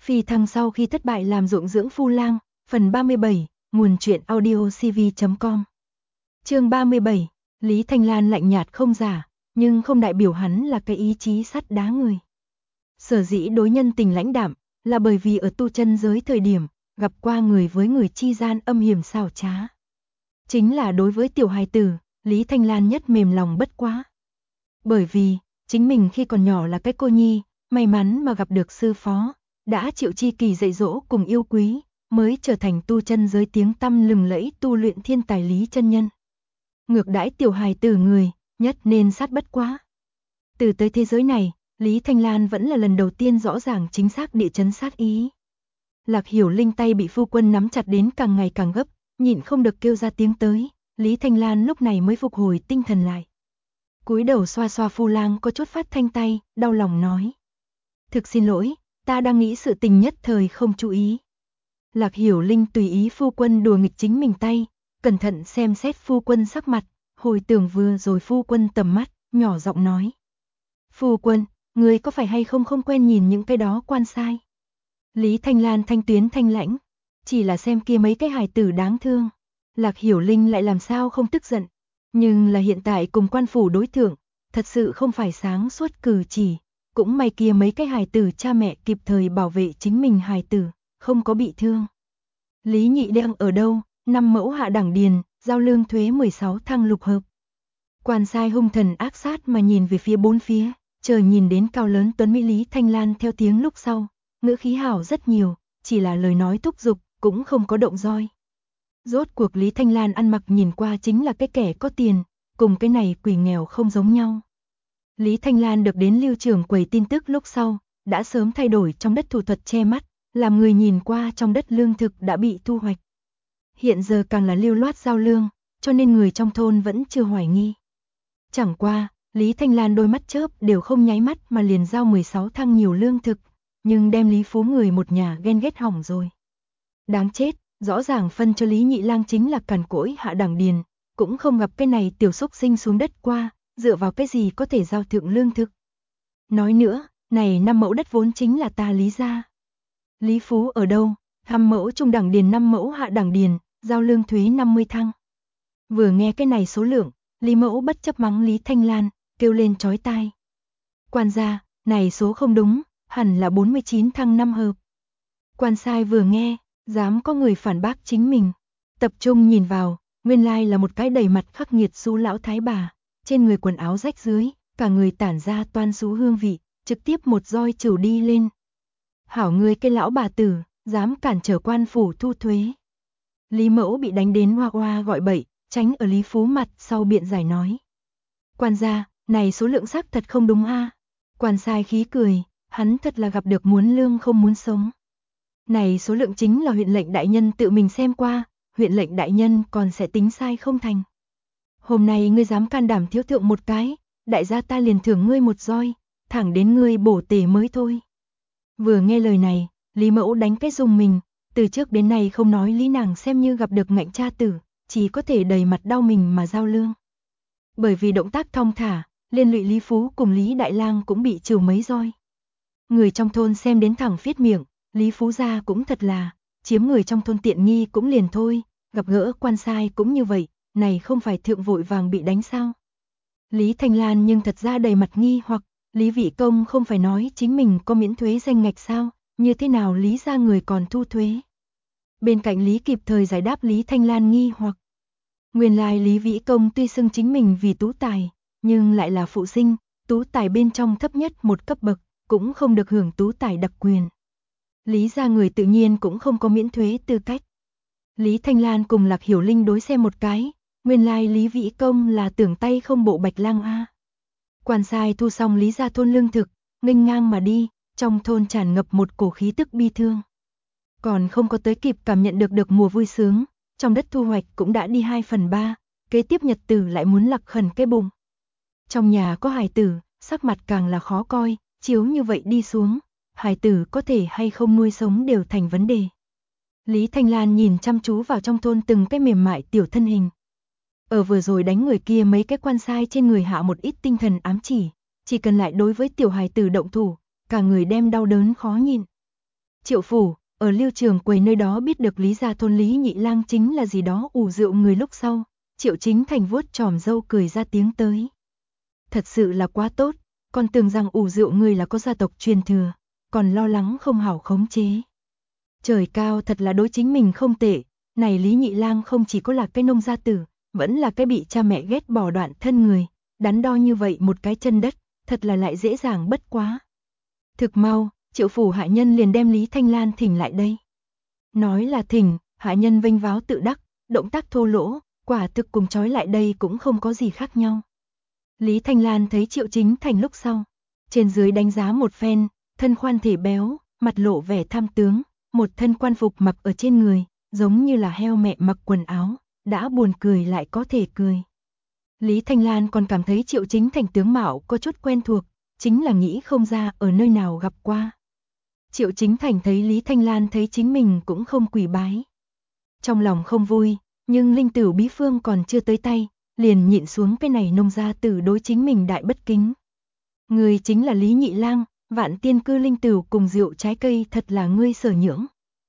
Phi thăng sau khi thất bại làm ruộng dưỡng phu lang, phần 37, nguồn truyện audio cv.com. Chương 37, Lý Thanh Lan lạnh nhạt không giả, nhưng không đại biểu hắn là cái ý chí sắt đá người. Sở dĩ đối nhân tình lãnh đạm, là bởi vì ở tu chân giới thời điểm, gặp qua người với người chi gian âm hiểm xảo trá. Chính là đối với tiểu hài tử, Lý Thanh Lan nhất mềm lòng bất quá. Bởi vì, chính mình khi còn nhỏ là cái cô nhi, may mắn mà gặp được sư phó, đã chịu chi kỳ dạy dỗ cùng yêu quý, mới trở thành tu chân giới tiếng tăm lừng lẫy tu luyện thiên tài Lý chân nhân. Ngược đãi tiểu hài tử người, nhất nên sát bất quá. Từ tới thế giới này, Lý Thanh Lan vẫn là lần đầu tiên rõ ràng chính xác địa chấn sát ý. Lạc Hiểu Linh tay bị phu quân nắm chặt đến càng ngày càng gấp, nhịn không được kêu ra tiếng tới, Lý Thanh Lan lúc này mới phục hồi tinh thần lại. Cúi đầu xoa xoa phu lang có chút phát thanh tay, đau lòng nói. Thực xin lỗi, ta đang nghĩ sự tình nhất thời không chú ý. Lạc Hiểu Linh tùy ý phu quân đùa nghịch chính mình tay, cẩn thận xem xét phu quân sắc mặt, hồi tưởng vừa rồi phu quân tầm mắt, nhỏ giọng nói. Phu quân, người có phải hay không quen nhìn những cái đó quan sai? Lý Thanh Lan thanh tuyến thanh lãnh, chỉ là xem kia mấy cái hài tử đáng thương. Lạc Hiểu Linh lại làm sao không tức giận, nhưng là hiện tại cùng quan phủ đối thượng, thật sự không phải sáng suốt cử chỉ, cũng may kia mấy cái hài tử cha mẹ kịp thời bảo vệ chính mình hài tử, không có bị thương. Lý Nhị đang ở đâu? 5 mẫu hạ đẳng điền, giao lương thuế 16 thăng lục hợp. Quan sai hung thần ác sát mà nhìn về phía bốn phía, chờ nhìn đến cao lớn tuấn mỹ Lý Thanh Lan theo tiếng lúc sau, ngữ khí hảo rất nhiều, chỉ là lời nói thúc giục, cũng không có động roi. Rốt cuộc Lý Thanh Lan ăn mặc nhìn qua chính là cái kẻ có tiền, cùng cái này quỷ nghèo không giống nhau. Lý Thanh Lan được đến Lưu Trưởng quầy tin tức lúc sau, đã sớm thay đổi trong đất thủ thuật che mắt, làm người nhìn qua trong đất lương thực đã bị thu hoạch. Hiện giờ càng là lưu loát giao lương, cho nên người trong thôn vẫn chưa hoài nghi. Chẳng qua, Lý Thanh Lan đôi mắt chớp đều không nháy mắt mà liền giao 16 thăng nhiều lương thực, nhưng đem Lý Phú người một nhà ghen ghét hỏng rồi. Đáng chết, rõ ràng phân cho Lý Nhị Lang chính là cằn cỗi hạ đẳng điền, cũng không gặp cái này tiểu xúc sinh xuống đất qua, dựa vào cái gì có thể giao thượng lương thực. Nói nữa, này 5 mẫu đất vốn chính là ta Lý gia. Lý Phú ở đâu? 5 mẫu trung đẳng điền 5 mẫu hạ đẳng điền, giao lương thuế 50 thăng. Vừa nghe cái này số lượng, Lý Mẫu bất chấp mắng Lý Thanh Lan, kêu lên chói tai. Quan gia, này số không đúng, hẳn là 49 thăng 5 hợp. Quan sai vừa nghe, dám có người phản bác chính mình. Tập trung nhìn vào, nguyên lai là một cái đầy mặt khắc nghiệt xú lão thái bà, trên người quần áo rách dưới, cả người tản ra toan xú hương vị, trực tiếp một roi chửu đi lên. Hảo người cái lão bà tử, dám cản trở quan phủ thu thuế. Lý Mẫu bị đánh đến hoa hoa gọi bậy, tránh ở Lý Phú mặt sau biện giải nói. Quan gia, này số lượng xác thật không đúng a. Quan sai khí cười, hắn thật là gặp được muốn lương không muốn sống. Này số lượng chính là huyện lệnh đại nhân tự mình xem qua, huyện lệnh đại nhân còn sẽ tính sai không thành. Hôm nay ngươi dám can đảm thiếu thượng một cái, đại gia ta liền thưởng ngươi một roi, thẳng đến ngươi bổ tể mới thôi. Vừa nghe lời này, Lý Mẫu đánh cái rùng mình, từ trước đến nay không nói Lý nàng xem như gặp được ngạnh cha tử, chỉ có thể đầy mặt đau mình mà giao lương. Bởi vì động tác thong thả, liên lụy Lý Phú cùng Lý Đại Lang cũng bị trừ mấy roi. Người trong thôn xem đến thẳng phiết miệng, Lý Phú gia cũng thật là, chiếm người trong thôn tiện nghi cũng liền thôi, gặp gỡ quan sai cũng như vậy, này không phải thượng vội vàng bị đánh sao. Lý Thanh Lan nhưng thật ra đầy mặt nghi hoặc, Lý Vị Công không phải nói chính mình có miễn thuế danh ngạch sao, như thế nào Lý gia người còn thu thuế. Bên cạnh Lý kịp thời giải đáp Lý Thanh Lan nghi hoặc. Nguyên lai Lý Vĩ Công tuy xưng chính mình vì tú tài, nhưng lại là phụ sinh, tú tài bên trong thấp nhất một cấp bậc, cũng không được hưởng tú tài đặc quyền. Lý gia người tự nhiên cũng không có miễn thuế tư cách. Lý Thanh Lan cùng Lạc Hiểu Linh đối xem một cái, nguyên lai Lý Vĩ Công là tưởng tay không bộ bạch lang a. Quan sai thu xong Lý gia thôn lương thực, nghênh ngang mà đi, trong thôn tràn ngập một cổ khí tức bi thương. Còn không có tới kịp cảm nhận được mùa vui sướng, trong đất thu hoạch cũng đã đi 2/3, kế tiếp nhật tử lại muốn lặc khẩn cái bụng. Trong nhà có hài tử, sắc mặt càng là khó coi, chiếu như vậy đi xuống, hài tử có thể hay không nuôi sống đều thành vấn đề. Lý Thanh Lan nhìn chăm chú vào trong thôn từng cái mềm mại tiểu thân hình. Ở vừa rồi đánh người kia mấy cái quan sai trên người hạ một ít tinh thần ám chỉ cần lại đối với tiểu hài tử động thủ, cả người đem đau đớn khó nhịn. Triệu phủ, ở Lưu Trường Quầy nơi đó biết được Lý gia thôn Lý Nhị Lang chính là gì đó ủ rượu người lúc sau, Triệu Chính Thành vuốt chòm râu cười ra tiếng tới. Thật sự là quá tốt, còn tưởng rằng ủ rượu người là có gia tộc truyền thừa, còn lo lắng không hảo khống chế. Trời cao thật là đối chính mình không tệ, này Lý Nhị Lang không chỉ có là cái nông gia tử, vẫn là cái bị cha mẹ ghét bỏ đoạn thân người, đắn đo như vậy một cái chân đất, thật là lại dễ dàng bất quá. Thực mau, Triệu phủ hạ nhân liền đem Lý Thanh Lan thỉnh lại đây. Nói là thỉnh, hạ nhân vênh váo tự đắc, động tác thô lỗ, quả thực cùng trói lại đây cũng không có gì khác nhau. Lý Thanh Lan thấy Triệu Chính Thành lúc sau, trên dưới đánh giá một phen, thân khoan thể béo, mặt lộ vẻ tham tướng, một thân quan phục mặc ở trên người, giống như là heo mẹ mặc quần áo, đã buồn cười lại có thể cười. Lý Thanh Lan còn cảm thấy Triệu Chính Thành tướng mạo có chút quen thuộc, chính là nghĩ không ra ở nơi nào gặp qua. Triệu Chính Thành thấy Lý Thanh Lan thấy chính mình cũng không quỳ bái. Trong lòng không vui, nhưng linh tửu bí phương còn chưa tới tay, liền nhịn xuống cái này nông gia tử đối chính mình đại bất kính. Người chính là Lý Nhị Lang, Vạn Tiên Cư linh tửu cùng rượu trái cây thật là ngươi sở nhưỡng.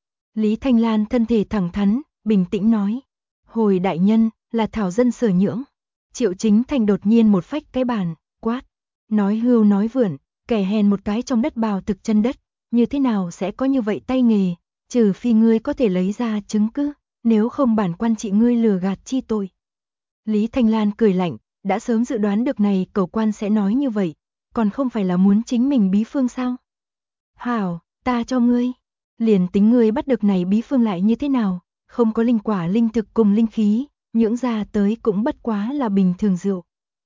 Lý Thanh Lan thân thể thẳng thắn, bình tĩnh nói. Hồi đại nhân, là thảo dân sở nhưỡng. Triệu Chính Thành đột nhiên một phách cái bàn, quát. Nói hưu nói vượn, kẻ hèn một cái trong đất bào thực chân đất, như thế nào sẽ có như vậy tay nghề, trừ phi ngươi có thể lấy ra chứng cứ, nếu không bản quan trị ngươi lừa gạt chi tội. Lý Thanh Lan cười lạnh, đã sớm dự đoán được này cầu quan sẽ nói như vậy, còn không phải là muốn chính mình bí phương sao? Hảo, ta cho ngươi, liền tính ngươi bắt được này bí phương lại như thế nào, không có linh quả linh thực cùng linh khí, nhưỡng ra tới cũng bất quá là bình thường rượu.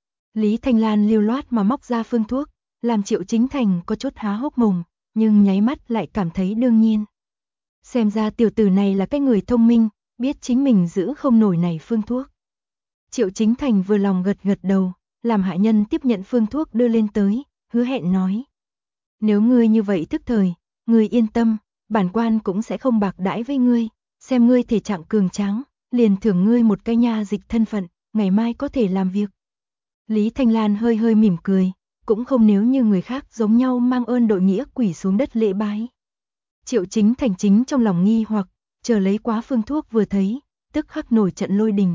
Lý Thanh Lan lưu loát mà móc ra phương thuốc, làm Triệu Chính Thành có chút há hốc mồm, nhưng nháy mắt lại cảm thấy đương nhiên. Xem ra tiểu tử này là cái người thông minh, biết chính mình giữ không nổi này phương thuốc. Triệu Chính Thành vừa lòng gật gật đầu, làm hạ nhân tiếp nhận phương thuốc đưa lên tới, hứa hẹn nói. Nếu ngươi như vậy tức thời, ngươi yên tâm, bản quan cũng sẽ không bạc đãi với ngươi, xem ngươi thể trạng cường tráng, liền thưởng ngươi một cái nha dịch thân phận, ngày mai có thể làm việc. Lý Thanh Lan hơi hơi mỉm cười, cũng không nếu như người khác giống nhau mang ơn đội nghĩa quỳ xuống đất lễ bái. Triệu Chính Thành chính trong lòng nghi hoặc, chờ lấy quá phương thuốc vừa thấy, tức khắc nổi trận lôi đình.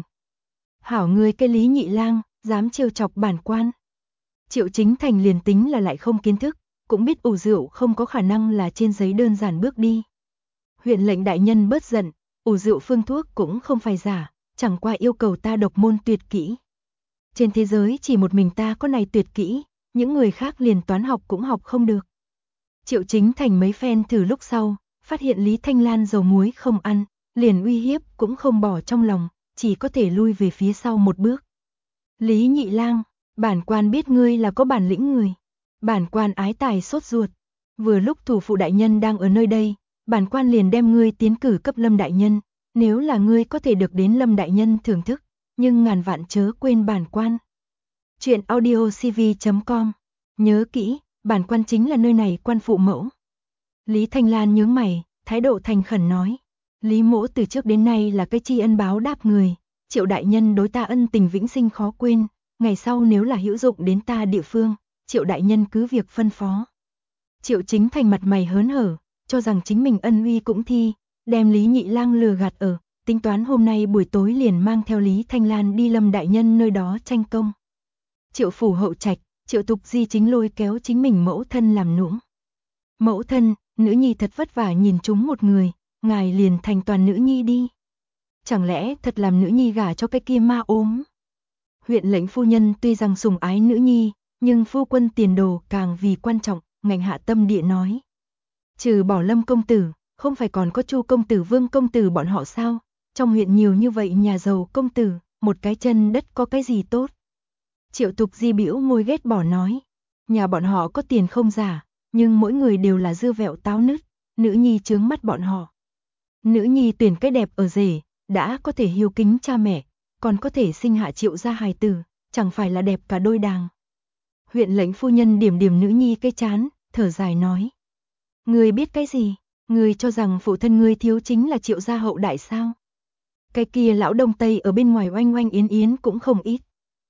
Hảo ngươi cái Lý Nhị Lang, dám trêu chọc bản quan. Triệu Chính Thành liền tính là lại không kiến thức, cũng biết ủ rượu không có khả năng là trên giấy đơn giản bước đi. Huyện lệnh đại nhân bớt giận, ủ rượu phương thuốc cũng không phải giả, chẳng qua yêu cầu ta độc môn tuyệt kỹ. Trên thế giới chỉ một mình ta có này tuyệt kỹ, những người khác liền toán học cũng học không được. Triệu Chính Thành mấy phen thử lúc sau, phát hiện Lý Thanh Lan dầu muối không ăn, liền uy hiếp cũng không bỏ trong lòng, chỉ có thể lui về phía sau một bước. Lý Nhị Lang, bản quan biết ngươi là có bản lĩnh người. Bản quan ái tài sốt ruột. Vừa lúc thủ phụ đại nhân đang ở nơi đây, bản quan liền đem ngươi tiến cử cấp Lâm đại nhân, nếu là ngươi có thể được đến Lâm đại nhân thưởng thức, nhưng ngàn vạn chớ quên bản quan. Chuyện audiocv.com. Nhớ kỹ, bản quan chính là nơi này quan phụ mẫu. Lý Thanh Lan nhướng mày, thái độ thành khẩn nói. Lý mỗ từ trước đến nay là cái tri ân báo đáp người, Triệu đại nhân đối ta ân tình vĩnh sinh khó quên, ngày sau nếu là hữu dụng đến ta địa phương, Triệu đại nhân cứ việc phân phó. Triệu Chính Thành mặt mày hớn hở, cho rằng chính mình ân uy cũng thi, đem Lý Nhị Lang lừa gạt ở, tính toán hôm nay buổi tối liền mang theo Lý Thanh Lan đi Lâm đại nhân nơi đó tranh công. Triệu phủ hậu trạch, Triệu Tục Di chính lôi kéo chính mình mẫu thân làm nũng. Mẫu thân, nữ nhi thật vất vả nhìn chúng một người, ngài liền thành toàn nữ nhi đi. Chẳng lẽ thật làm nữ nhi gả cho cái kia ma ốm? Huyện lệnh phu nhân tuy rằng sủng ái nữ nhi, nhưng phu quân tiền đồ càng vì quan trọng, ngành hạ tâm địa nói. Trừ bỏ Lâm công tử, không phải còn có Chu công tử Vương công tử bọn họ sao? Trong huyện nhiều như vậy nhà giàu công tử, một cái chân đất có cái gì tốt? Triệu Tục Di bĩu môi ghét bỏ nói. Nhà bọn họ có tiền không giả, nhưng mỗi người đều là dưa vẹo táo nứt, nữ nhi chướng mắt bọn họ. Nữ nhi tuyển cái đẹp ở rể, đã có thể hiếu kính cha mẹ, còn có thể sinh hạ Triệu gia hài tử, chẳng phải là đẹp cả đôi đàng. Huyện lệnh phu nhân điểm điểm nữ nhi cái chán, thở dài nói. Ngươi biết cái gì? Ngươi cho rằng phụ thân ngươi thiếu chính là Triệu gia hậu đại sao? Cái kia lão đông tây ở bên ngoài oanh oanh yến yến cũng không ít.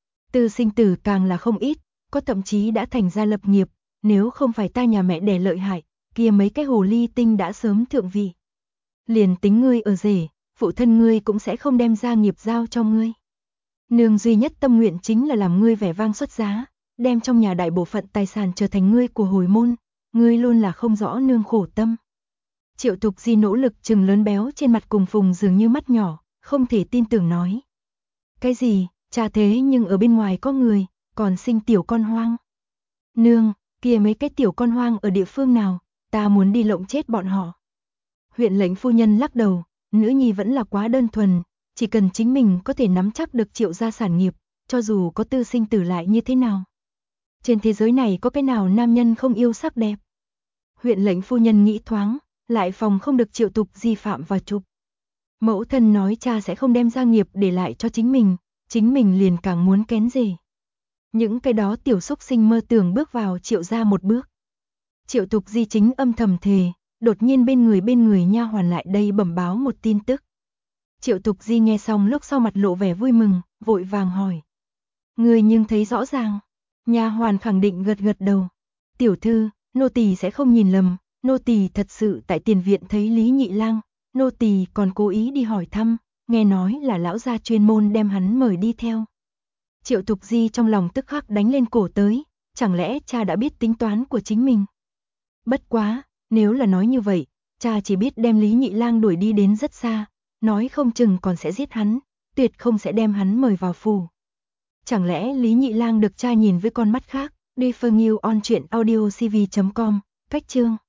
Tư sinh tử càng là không ít, có thậm chí đã thành gia lập nghiệp, nếu không phải ta nhà mẹ đẻ lợi hại, kia mấy cái hồ ly tinh đã sớm thượng vị. Liền tính ngươi ở rể, phụ thân ngươi cũng sẽ không đem gia nghiệp giao cho ngươi. Nương duy nhất tâm nguyện chính là làm ngươi vẻ vang xuất giá, đem trong nhà đại bộ phận tài sản trở thành ngươi của hồi môn, ngươi luôn là không rõ nương khổ tâm. Triệu Thục Di nỗ lực trừng lớn béo trên mặt cùng phùng dường như mắt nhỏ, không thể tin tưởng nói. Cái gì, cha thế nhưng ở bên ngoài có người, còn sinh tiểu con hoang. Nương, kia mấy cái tiểu con hoang ở địa phương nào, ta muốn đi lộng chết bọn họ. Huyện lệnh phu nhân lắc đầu, nữ nhi vẫn là quá đơn thuần, chỉ cần chính mình có thể nắm chắc được Triệu gia sản nghiệp, cho dù có tư sinh tử lại như thế nào. Trên thế giới này có cái nào nam nhân không yêu sắc đẹp. Huyện lệnh phu nhân nghĩ thoáng, lại phòng không được Triệu Thục Di phạm vào chụp. Mẫu thân nói cha sẽ không đem gia nghiệp để lại cho chính mình liền càng muốn kén rể. Những cái đó tiểu xúc sinh mơ tưởng bước vào Triệu gia một bước. Triệu Thục Di chính âm thầm thề, đột nhiên bên người nha hoàn lại đây bẩm báo một tin tức. Triệu Thục Di nghe xong lúc sau mặt lộ vẻ vui mừng, vội vàng hỏi. Người nhưng thấy rõ ràng. Nha hoàn khẳng định gật gật đầu. Tiểu thư, nô tỳ sẽ không nhìn lầm, nô tỳ thật sự tại tiền viện thấy Lý Nhị Lang, nô tỳ còn cố ý đi hỏi thăm, nghe nói là lão gia chuyên môn đem hắn mời đi theo. Triệu Thục Di trong lòng tức khắc đánh lên cổ tới, chẳng lẽ cha đã biết tính toán của chính mình? Bất quá, nếu là nói như vậy, cha chỉ biết đem Lý Nhị Lang đuổi đi đến rất xa, nói không chừng còn sẽ giết hắn, tuyệt không sẽ đem hắn mời vào phủ. Chẳng lẽ Lý Nhị Lang được cha nhìn với con mắt khác? Đi Phương Nghiêu on truyện audio cv.com, cách chương